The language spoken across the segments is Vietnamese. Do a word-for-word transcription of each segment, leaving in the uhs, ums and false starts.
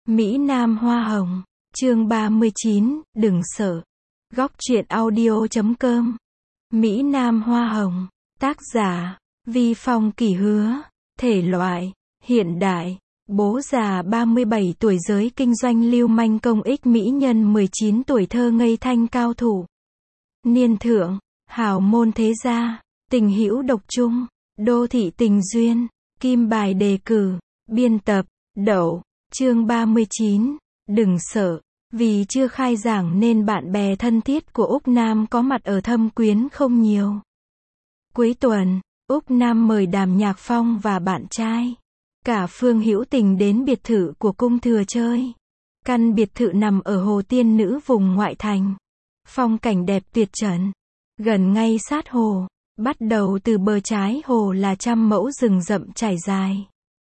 Mỹ Nam Hoa Hồng, chương ba mươi chín, đừng sợ. Góc truyện audio chấm com. Mỹ Nam Hoa Hồng, tác giả, Vi Phong Kỳ Hứa, thể loại, hiện đại, bố già ba mươi bảy tuổi giới kinh doanh lưu manh công ích mỹ nhân mười chín tuổi thơ ngây thanh cao thủ. Niên thượng, hào môn thế gia, tình hữu độc trung, đô thị tình duyên, kim bài đề cử, biên tập, Đậu, chương ba mươi chín, đừng sợ. Vì chưa khai giảng nên bạn bè thân thiết của Úc Nam có mặt ở Thâm Quyến không nhiều. Cuối tuần, Úc Nam mời Đàm Nhạc Phong và bạn trai, cả Phương Hữu Tình đến biệt thự của Cung Thừa chơi. Căn biệt thự nằm ở Hồ Tiên Nữ vùng ngoại thành. Phong cảnh đẹp tuyệt trần, gần ngay sát hồ, bắt đầu từ bờ trái hồ là trăm mẫu rừng rậm trải dài.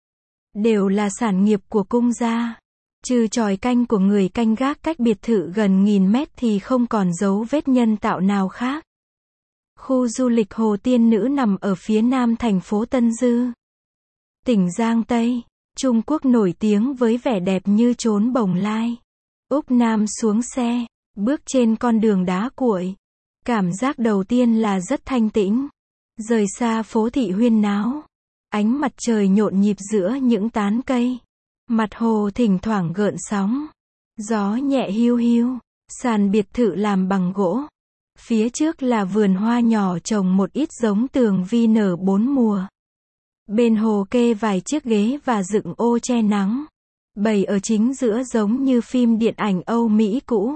Đều là sản nghiệp của cung gia. Trừ chòi canh của người canh gác cách biệt thự gần nghìn mét thì không còn dấu vết nhân tạo nào khác. Khu du lịch Hồ Tiên Nữ nằm ở phía nam thành phố Tân Dư, tỉnh Giang Tây, Trung Quốc nổi tiếng với vẻ đẹp như chốn Bồng Lai. Úc Nam xuống xe, bước trên con đường đá cuội. Cảm giác đầu tiên là rất thanh tĩnh. Rời xa phố thị huyên náo. Ánh mặt trời nhộn nhịp giữa những tán cây. Mặt hồ thỉnh thoảng gợn sóng. Gió nhẹ hiu hiu. Sàn biệt thự làm bằng gỗ. Phía trước là vườn hoa nhỏ trồng một ít giống tường vi nở bốn mùa. Bên hồ kê vài chiếc ghế và dựng ô che nắng. Bày ở chính giữa giống như phim điện ảnh Âu Mỹ cũ.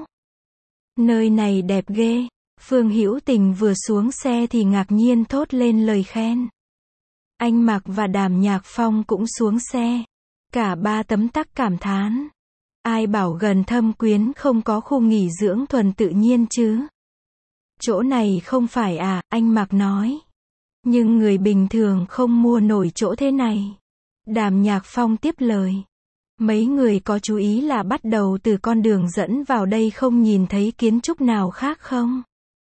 Nơi này đẹp ghê. Phương Hữu Tình vừa xuống xe thì ngạc nhiên thốt lên lời khen. Anh Mạc và Đàm Nhạc Phong cũng xuống xe. Cả ba tấm tắc cảm thán. Ai bảo gần Thâm Quyến không có khu nghỉ dưỡng thuần tự nhiên chứ? Chỗ này không phải à, anh Mạc nói. Nhưng người bình thường không mua nổi chỗ thế này. Đàm Nhạc Phong tiếp lời. Mấy người có chú ý là bắt đầu từ con đường dẫn vào đây không nhìn thấy kiến trúc nào khác không?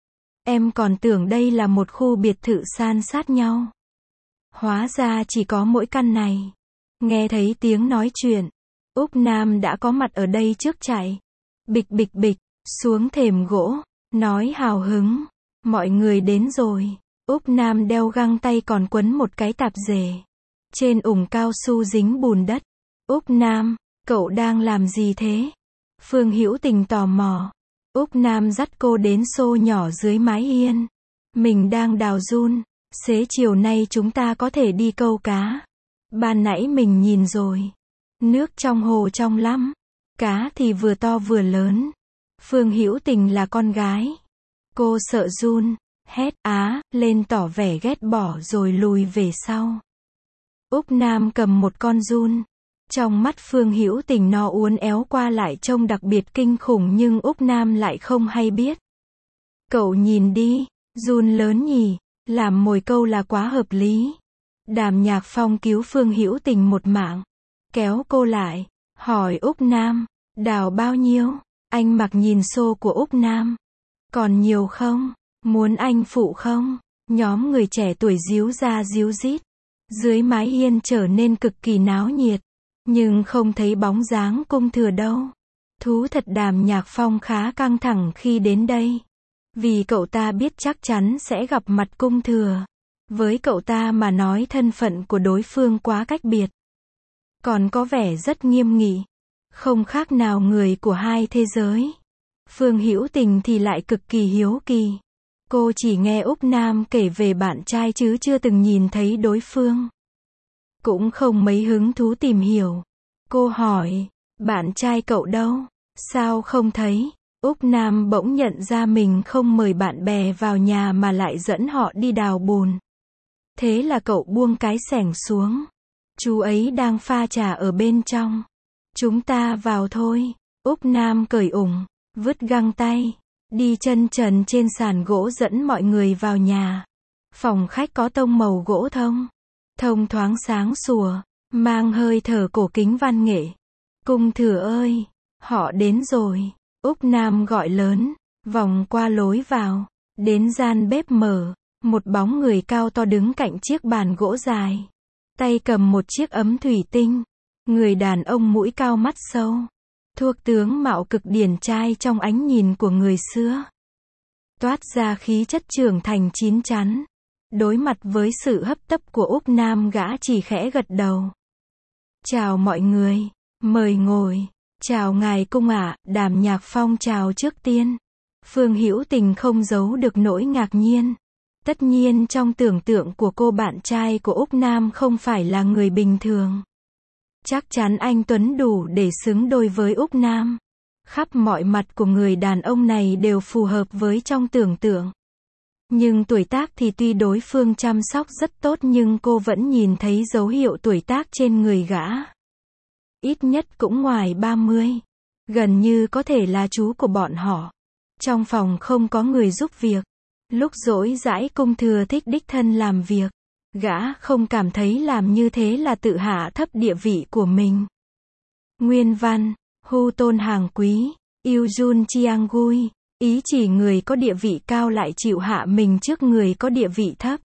Em còn tưởng đây là một khu biệt thự san sát nhau. Hóa ra chỉ có mỗi căn này. Nghe thấy tiếng nói chuyện, Úc Nam đã có mặt ở đây trước chạy. Bịch bịch bịch, xuống thềm gỗ, nói hào hứng. Mọi người đến rồi. Úc Nam đeo găng tay còn quấn một cái tạp dề. Trên ủng cao su dính bùn đất. Úc Nam, cậu đang làm gì thế? Phương Hữu Tình tò mò. Úc Nam dắt cô đến xô nhỏ dưới mái hiên. Mình đang đào giun. Xế chiều nay chúng ta có thể đi câu cá. Ban nãy mình nhìn rồi. Nước trong hồ trong lắm. Cá thì vừa to vừa lớn. Phương Hữu Tình là con gái. Cô sợ giun. Hét á lên tỏ vẻ ghét bỏ rồi lùi về sau. Úc Nam cầm một con giun. Trong mắt Phương Hữu Tình nó uốn éo qua lại trông đặc biệt kinh khủng nhưng Úc Nam lại không hay biết. Cậu nhìn đi, giun lớn nhỉ, làm mồi câu là quá hợp lý. Đàm Nhạc Phong cứu Phương Hữu Tình một mạng, kéo cô lại, hỏi Úc Nam, đào bao nhiêu? Anh Mặc nhìn xô của Úc Nam. Còn nhiều không? Muốn anh phụ không? Nhóm người trẻ tuổi díu ra díu dít. Dưới mái hiên trở nên cực kỳ náo nhiệt. Nhưng không thấy bóng dáng Cung Thừa đâu. Thú thật Đàm Nhạc Phong khá căng thẳng khi đến đây. Vì cậu ta biết chắc chắn sẽ gặp mặt Cung Thừa. Với cậu ta mà nói thân phận của đối phương quá cách biệt. Còn có vẻ rất nghiêm nghị. Không khác nào người của hai thế giới. Phương Hữu Tình thì lại cực kỳ hiếu kỳ. Cô chỉ nghe Úc Nam kể về bạn trai chứ chưa từng nhìn thấy đối phương. Cũng không mấy hứng thú tìm hiểu. Cô hỏi, bạn trai cậu đâu? Sao không thấy? Úc Nam bỗng nhận ra mình không mời bạn bè vào nhà mà lại dẫn họ đi đào bùn. Thế là cậu buông cái xẻng xuống. Chú ấy đang pha trà ở bên trong. Chúng ta vào thôi. Úc Nam cởi ủng, vứt găng tay, đi chân trần trên sàn gỗ dẫn mọi người vào nhà. Phòng khách có tông màu gỗ thông. Thông thoáng sáng sủa, mang hơi thở cổ kính văn nghệ. Cung Thừa ơi, họ đến rồi. Úc Nam gọi lớn, vòng qua lối vào, đến gian bếp mở. Một bóng người cao to đứng cạnh chiếc bàn gỗ dài. Tay cầm một chiếc ấm thủy tinh. Người đàn ông mũi cao mắt sâu. Thuộc tướng mạo cực điển trai trong ánh nhìn của người xưa. Toát ra khí chất trưởng thành chín chắn. Đối mặt với sự hấp tấp của Úc Nam, gã chỉ khẽ gật đầu. Chào mọi người. Mời ngồi. Chào ngài cung ạ. Đàm Nhạc Phong chào trước tiên. Phương Hữu Tình không giấu được nỗi ngạc nhiên. Tất nhiên trong tưởng tượng của cô, bạn trai của Úc Nam không phải là người bình thường. Chắc chắn anh Tuấn đủ để xứng đôi với Úc Nam. Khắp mọi mặt của người đàn ông này đều phù hợp với trong tưởng tượng. Nhưng tuổi tác thì tuy đối phương chăm sóc rất tốt, nhưng cô vẫn nhìn thấy dấu hiệu tuổi tác trên người gã. Ít nhất cũng ngoài ba mươi. Gần như có thể là chú của bọn họ. Trong phòng không có người giúp việc. Lúc rỗi rãi Cung Thừa thích đích thân làm việc. Gã không cảm thấy làm như thế là tự hạ thấp địa vị của mình. Nguyên văn: Hu tôn hàng quý, yêu jun chiang gui. Ý chỉ người có địa vị cao lại chịu hạ mình trước người có địa vị thấp.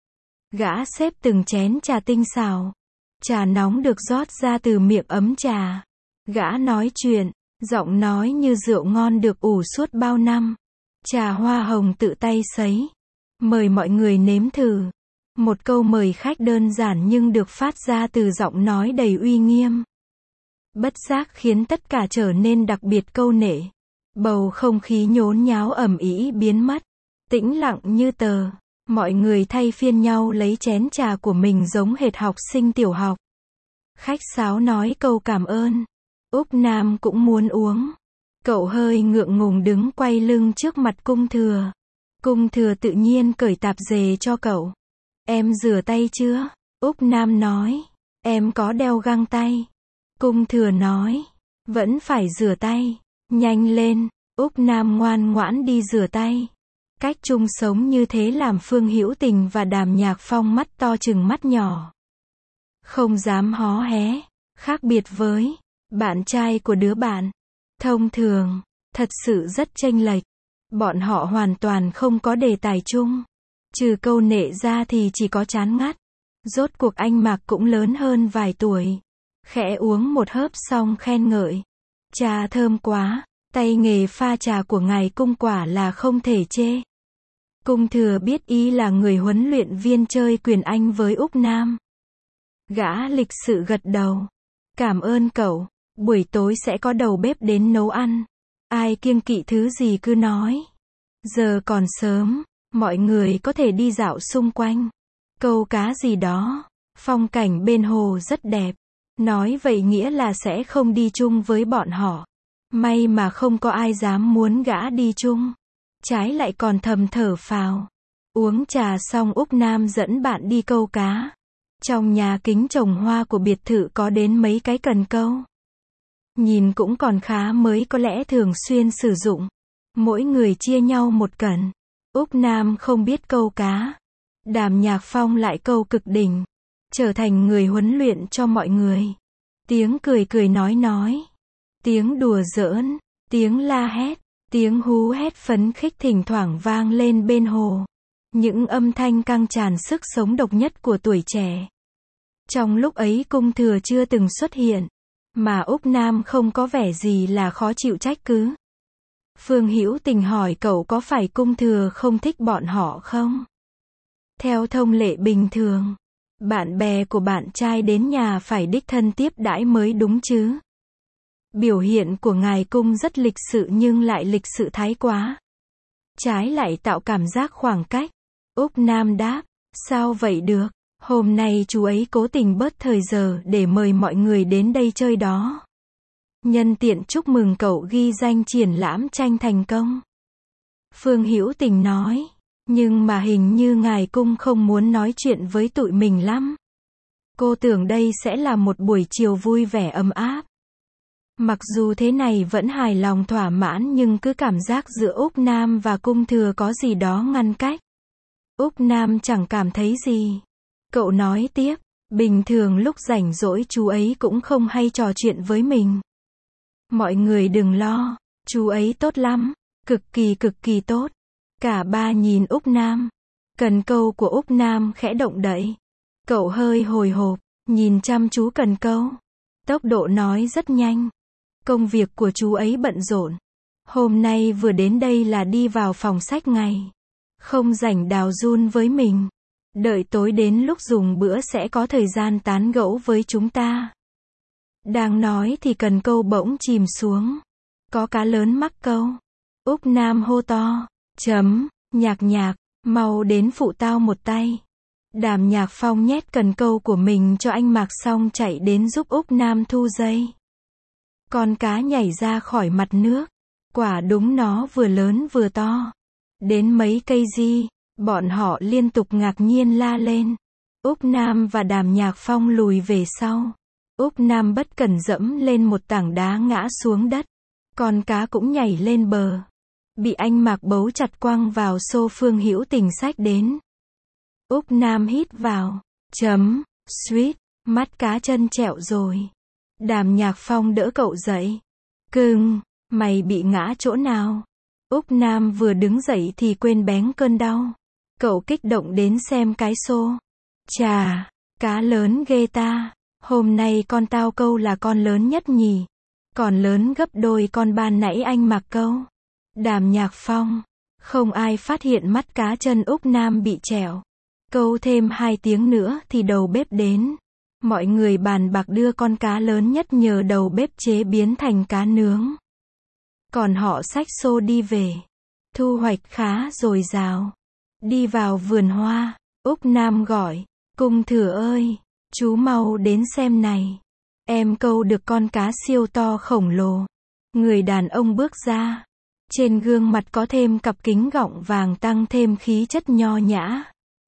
Gã xếp từng chén trà tinh xào. Trà nóng được rót ra từ miệng ấm trà. Gã nói chuyện, giọng nói như rượu ngon được ủ suốt bao năm. Trà hoa hồng tự tay sấy. Mời mọi người nếm thử. Một câu mời khách đơn giản nhưng được phát ra từ giọng nói đầy uy nghiêm. Bất giác khiến tất cả trở nên đặc biệt câu nệ. Bầu không khí nhốn nháo ầm ĩ biến mất. Tĩnh lặng như tờ. Mọi người thay phiên nhau lấy chén trà của mình giống hệt học sinh tiểu học. Khách sáo nói câu cảm ơn. Úc Nam cũng muốn uống. Cậu hơi ngượng ngùng đứng quay lưng trước mặt Cung Thừa. Cung Thừa tự nhiên cởi tạp dề cho cậu. Em rửa tay chưa? Úc Nam nói. Em có đeo găng tay. Cung Thừa nói. Vẫn phải rửa tay. Nhanh lên. Úc Nam ngoan ngoãn đi rửa tay. Cách chung sống như thế làm Phương Hữu Tình và Đàm Nhạc Phong mắt to chừng mắt nhỏ. Không dám hó hé. Khác biệt với bạn trai của đứa bạn. Thông thường, thật sự rất chênh lệch. Bọn họ hoàn toàn không có đề tài chung. Trừ câu nệ ra thì chỉ có chán ngắt. Rốt cuộc anh Mạc cũng lớn hơn vài tuổi. Khẽ uống một hớp xong khen ngợi. Trà thơm quá, tay nghề pha trà của ngài Cung quả là không thể chê. Cung Thừa biết ý là người huấn luyện viên chơi quyền Anh với Úc Nam. Gã lịch sự gật đầu. Cảm ơn cậu, buổi tối sẽ có đầu bếp đến nấu ăn. Ai kiêng kỵ thứ gì cứ nói. Giờ còn sớm, mọi người có thể đi dạo xung quanh. Câu cá gì đó. Phong cảnh bên hồ rất đẹp. Nói vậy nghĩa là sẽ không đi chung với bọn họ. May mà không có ai dám muốn gã đi chung. Trái lại còn thầm thở phào. Uống trà xong Úc Nam dẫn bạn đi câu cá. Trong nhà kính trồng hoa của biệt thự có đến mấy cái cần câu. Nhìn cũng còn khá mới, có lẽ thường xuyên sử dụng. Mỗi người chia nhau một cần. Úc Nam không biết câu cá. Đàm Nhạc Phong lại câu cực đỉnh. Trở thành người huấn luyện cho mọi người. Tiếng cười cười nói nói. Tiếng đùa giỡn. Tiếng la hét. Tiếng hú hét phấn khích thỉnh thoảng vang lên bên hồ. Những âm thanh căng tràn sức sống độc nhất của tuổi trẻ. Trong lúc ấy Cung Thừa chưa từng xuất hiện. Mà Úc Nam không có vẻ gì là khó chịu trách cứ. Phương Hữu Tình hỏi cậu có phải Cung Thừa không thích bọn họ không? Theo thông lệ bình thường, bạn bè của bạn trai đến nhà phải đích thân tiếp đãi mới đúng chứ. Biểu hiện của ngài Cung rất lịch sự nhưng lại lịch sự thái quá. Trái lại tạo cảm giác khoảng cách. Úc Nam đáp, sao vậy được? Hôm nay chú ấy cố tình bớt thời giờ để mời mọi người đến đây chơi đó. Nhân tiện chúc mừng cậu ghi danh triển lãm tranh thành công. Phương Hữu Tình nói. Nhưng mà hình như ngài Cung không muốn nói chuyện với tụi mình lắm. Cô tưởng đây sẽ là một buổi chiều vui vẻ ấm áp. Mặc dù thế này vẫn hài lòng thỏa mãn nhưng cứ cảm giác giữa Úc Nam và Cung Thừa có gì đó ngăn cách. Úc Nam chẳng cảm thấy gì. Cậu nói tiếp, bình thường lúc rảnh rỗi chú ấy cũng không hay trò chuyện với mình. Mọi người đừng lo, chú ấy tốt lắm, cực kỳ cực kỳ tốt. Cả ba nhìn Úc Nam. Cần câu của Úc Nam khẽ động đậy. Cậu hơi hồi hộp, nhìn chăm chú cần câu. Tốc độ nói rất nhanh. Công việc của chú ấy bận rộn. Hôm nay vừa đến đây là đi vào phòng sách ngay. Không rảnh đào giun với mình. Đợi tối đến lúc dùng bữa sẽ có thời gian tán gẫu với chúng ta. Đang nói thì cần câu bỗng chìm xuống. Có cá lớn mắc câu. Úc Nam hô to. Chấm, Nhạc Nhạc, mau đến phụ tao một tay. Đàm Nhạc Phong nhét cần câu của mình cho anh Mạc xong chạy đến giúp Úc Nam thu dây. Con cá nhảy ra khỏi mặt nước. Quả đúng nó vừa lớn vừa to. Đến mấy cây di, bọn họ liên tục ngạc nhiên la lên. Úc Nam và Đàm Nhạc Phong lùi về sau. Úc Nam bất cẩn dẫm lên một tảng đá ngã xuống đất. Con cá cũng nhảy lên bờ. Bị anh Mạc bấu chặt quăng vào xô Phương Hữu Tình xách đến. Úc Nam hít vào. Chấm, suýt, mắt cá chân trẹo rồi. Đàm Nhạc Phong đỡ cậu dậy. Cưng, mày bị ngã chỗ nào? Úc Nam vừa đứng dậy thì quên bén cơn đau. Cậu kích động đến xem cái xô. Chà, cá lớn ghê ta. Hôm nay con tao câu là con lớn nhất nhỉ. Còn lớn gấp đôi con ban nãy anh Mặc câu. Đàm Nhạc Phong. Không ai phát hiện mắt cá chân Úc Nam bị trẹo. Câu thêm hai tiếng nữa thì đầu bếp đến. Mọi người bàn bạc đưa con cá lớn nhất nhờ đầu bếp chế biến thành cá nướng. Còn họ xách xô đi về. Thu hoạch khá dồi dào. Đi vào vườn hoa, Úc Nam gọi. Cung Thừa ơi, chú mau đến xem này. Em câu được con cá siêu to khổng lồ. Người đàn ông bước ra. Trên gương mặt có thêm cặp kính gọng vàng tăng thêm khí chất nho nhã.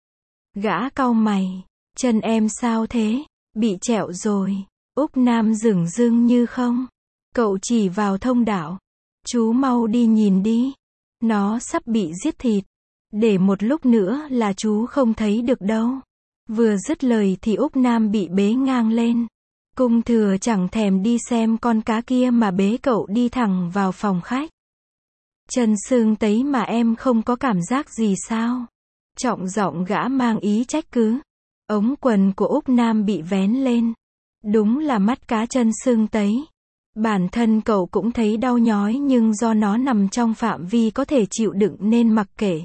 Gã cau mày. Chân em sao thế? Bị trẹo rồi. Úc Nam dửng dưng như không. Cậu chỉ vào thông đạo. Chú mau đi nhìn đi. Nó sắp bị giết thịt. Để một lúc nữa là chú không thấy được đâu. Vừa dứt lời thì Úc Nam bị bế ngang lên. Cung Thừa chẳng thèm đi xem con cá kia mà bế cậu đi thẳng vào phòng khách. Chân sưng tấy mà em không có cảm giác gì sao? Trọng giọng gã mang ý trách cứ. Ống quần của Úc Nam bị vén lên. Đúng là mắt cá chân sưng tấy. Bản thân cậu cũng thấy đau nhói nhưng do nó nằm trong phạm vi có thể chịu đựng nên mặc kệ.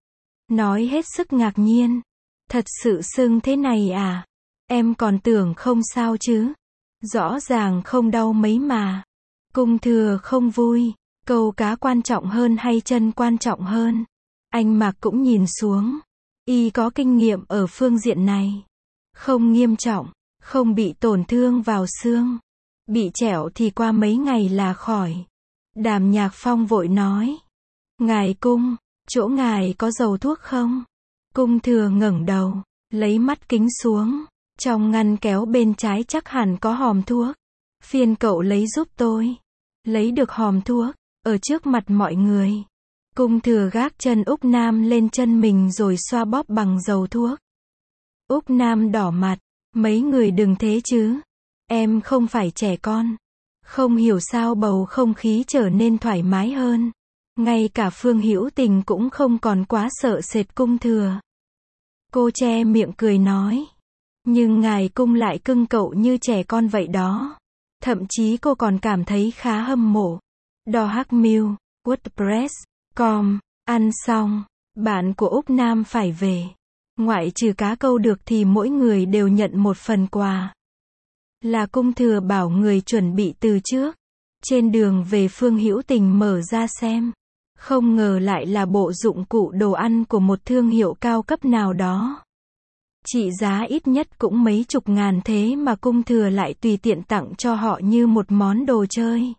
Nói hết sức ngạc nhiên. Thật sự sưng thế này à? Em còn tưởng không sao chứ? Rõ ràng không đau mấy mà. Cung Thừa không vui. Câu cá quan trọng hơn hay chân quan trọng hơn? Anh Mạc cũng nhìn xuống. Y có kinh nghiệm ở phương diện này. Không nghiêm trọng, không bị tổn thương vào xương. Bị trẹo thì qua mấy ngày là khỏi. Đàm Nhạc Phong vội nói. Ngài Cung, chỗ ngài có dầu thuốc không? Cung Thừa ngẩng đầu, lấy mắt kính xuống. Trong ngăn kéo bên trái chắc hẳn có hòm thuốc. Phiền cậu lấy giúp tôi. Lấy được hòm thuốc, ở trước mặt mọi người. Cung Thừa gác chân Úc Nam lên chân mình rồi xoa bóp bằng dầu thuốc. Úc Nam đỏ mặt. Mấy người đừng thế chứ. Em không phải trẻ con. Không hiểu sao bầu không khí trở nên thoải mái hơn. Ngay cả Phương Hữu Tình cũng không còn quá sợ sệt Cung Thừa. Cô che miệng cười nói. Nhưng ngài Cung lại cưng cậu như trẻ con vậy đó. Thậm chí cô còn cảm thấy khá hâm mộ. Đo Hắc Mill, WordPress, com, ăn xong, bạn của Úc Nam phải về. Ngoại trừ cá câu được thì mỗi người đều nhận một phần quà. Là Cung Thừa bảo người chuẩn bị từ trước. Trên đường về Phương Hữu Tình mở ra xem. Không ngờ lại là bộ dụng cụ đồ ăn của một thương hiệu cao cấp nào đó. Trị giá ít nhất cũng mấy chục ngàn thế mà Cung Thừa lại tùy tiện tặng cho họ như một món đồ chơi.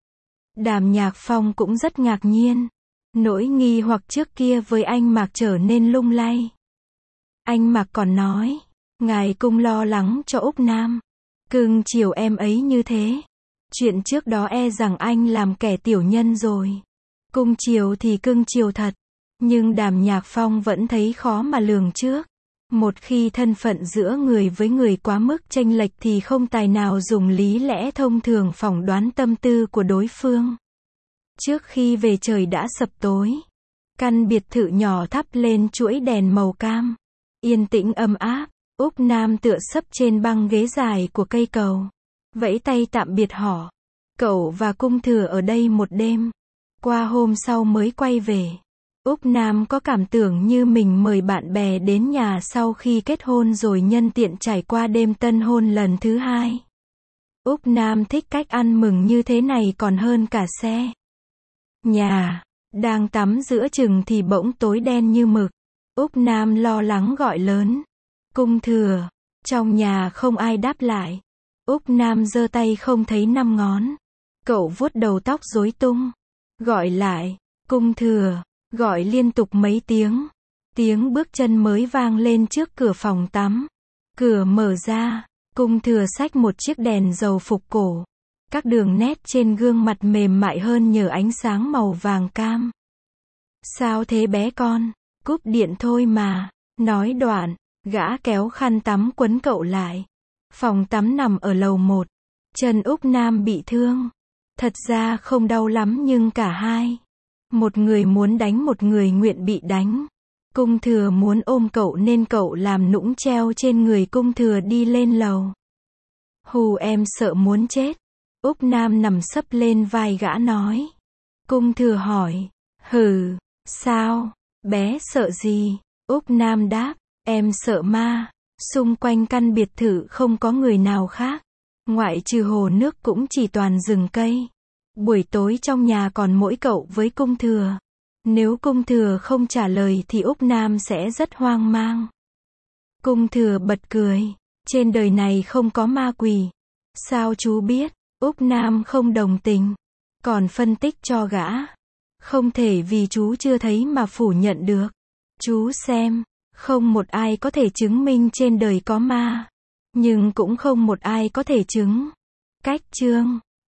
Đàm Nhạc Phong cũng rất ngạc nhiên. Nỗi nghi hoặc trước kia với anh Mạc trở nên lung lay. Anh Mạc còn nói. Ngài Cung lo lắng cho Úc Nam. Cưng chiều em ấy như thế. Chuyện trước đó e rằng anh làm kẻ tiểu nhân rồi. Cung chiều thì cưng chiều thật. Nhưng Đàm Nhạc Phong vẫn thấy khó mà lường trước. Một khi thân phận giữa người với người quá mức chênh lệch thì không tài nào dùng lý lẽ thông thường phỏng đoán tâm tư của đối phương. Trước khi về trời đã sập tối. Căn biệt thự nhỏ thắp lên chuỗi đèn màu cam. Yên tĩnh ấm áp. Úc Nam tựa sấp trên băng ghế dài của cây cầu. vẫy tay tạm biệt họ. Cậu và cung thừa ở đây một đêm. Qua hôm sau mới quay về. Úc Nam có cảm tưởng như mình mời bạn bè đến nhà sau khi kết hôn rồi nhân tiện trải qua đêm tân hôn lần thứ hai. Úc Nam thích cách ăn mừng như thế này còn hơn cả xe. Nhà, đang tắm giữa chừng thì bỗng tối đen như mực. Úc Nam lo lắng gọi lớn. Cung thừa. Trong nhà không ai đáp lại. Úc Nam giơ tay không thấy năm ngón. Cậu vuốt đầu tóc rối tung. Gọi lại. Cung thừa. Gọi liên tục mấy tiếng. Tiếng bước chân mới vang lên trước cửa phòng tắm. Cửa mở ra. Cung thừa xách một chiếc đèn dầu phục cổ. Các đường nét trên gương mặt mềm mại hơn nhờ ánh sáng màu vàng cam. Sao thế bé con? Cúp điện thôi mà. Nói đoạn, gã kéo khăn tắm quấn cậu lại. Phòng tắm nằm ở lầu một. Chân Úc Nam bị thương. Thật ra không đau lắm nhưng cả hai. Một người muốn đánh một người nguyện bị đánh. Cung thừa muốn ôm cậu nên cậu làm nũng treo trên người cung thừa đi lên lầu. Hù em sợ muốn chết. Úc Nam nằm sấp lên vai gã nói. Cung thừa hỏi. Hừ, sao? Bé sợ gì? Úc Nam đáp. Em sợ ma. Xung quanh căn biệt thự không có người nào khác. Ngoại trừ hồ nước cũng chỉ toàn rừng cây. Buổi tối trong nhà còn mỗi cậu với cung thừa. Nếu cung thừa không trả lời thì Úc Nam sẽ rất hoang mang. Cung thừa bật cười. Trên đời này không có ma quỷ. Sao chú biết? Úc Nam không đồng tình. Còn phân tích cho gã. Không thể vì chú chưa thấy mà phủ nhận được. Chú xem. Không một ai có thể chứng minh trên đời có ma. Nhưng cũng không một ai có thể chứng. Cách chương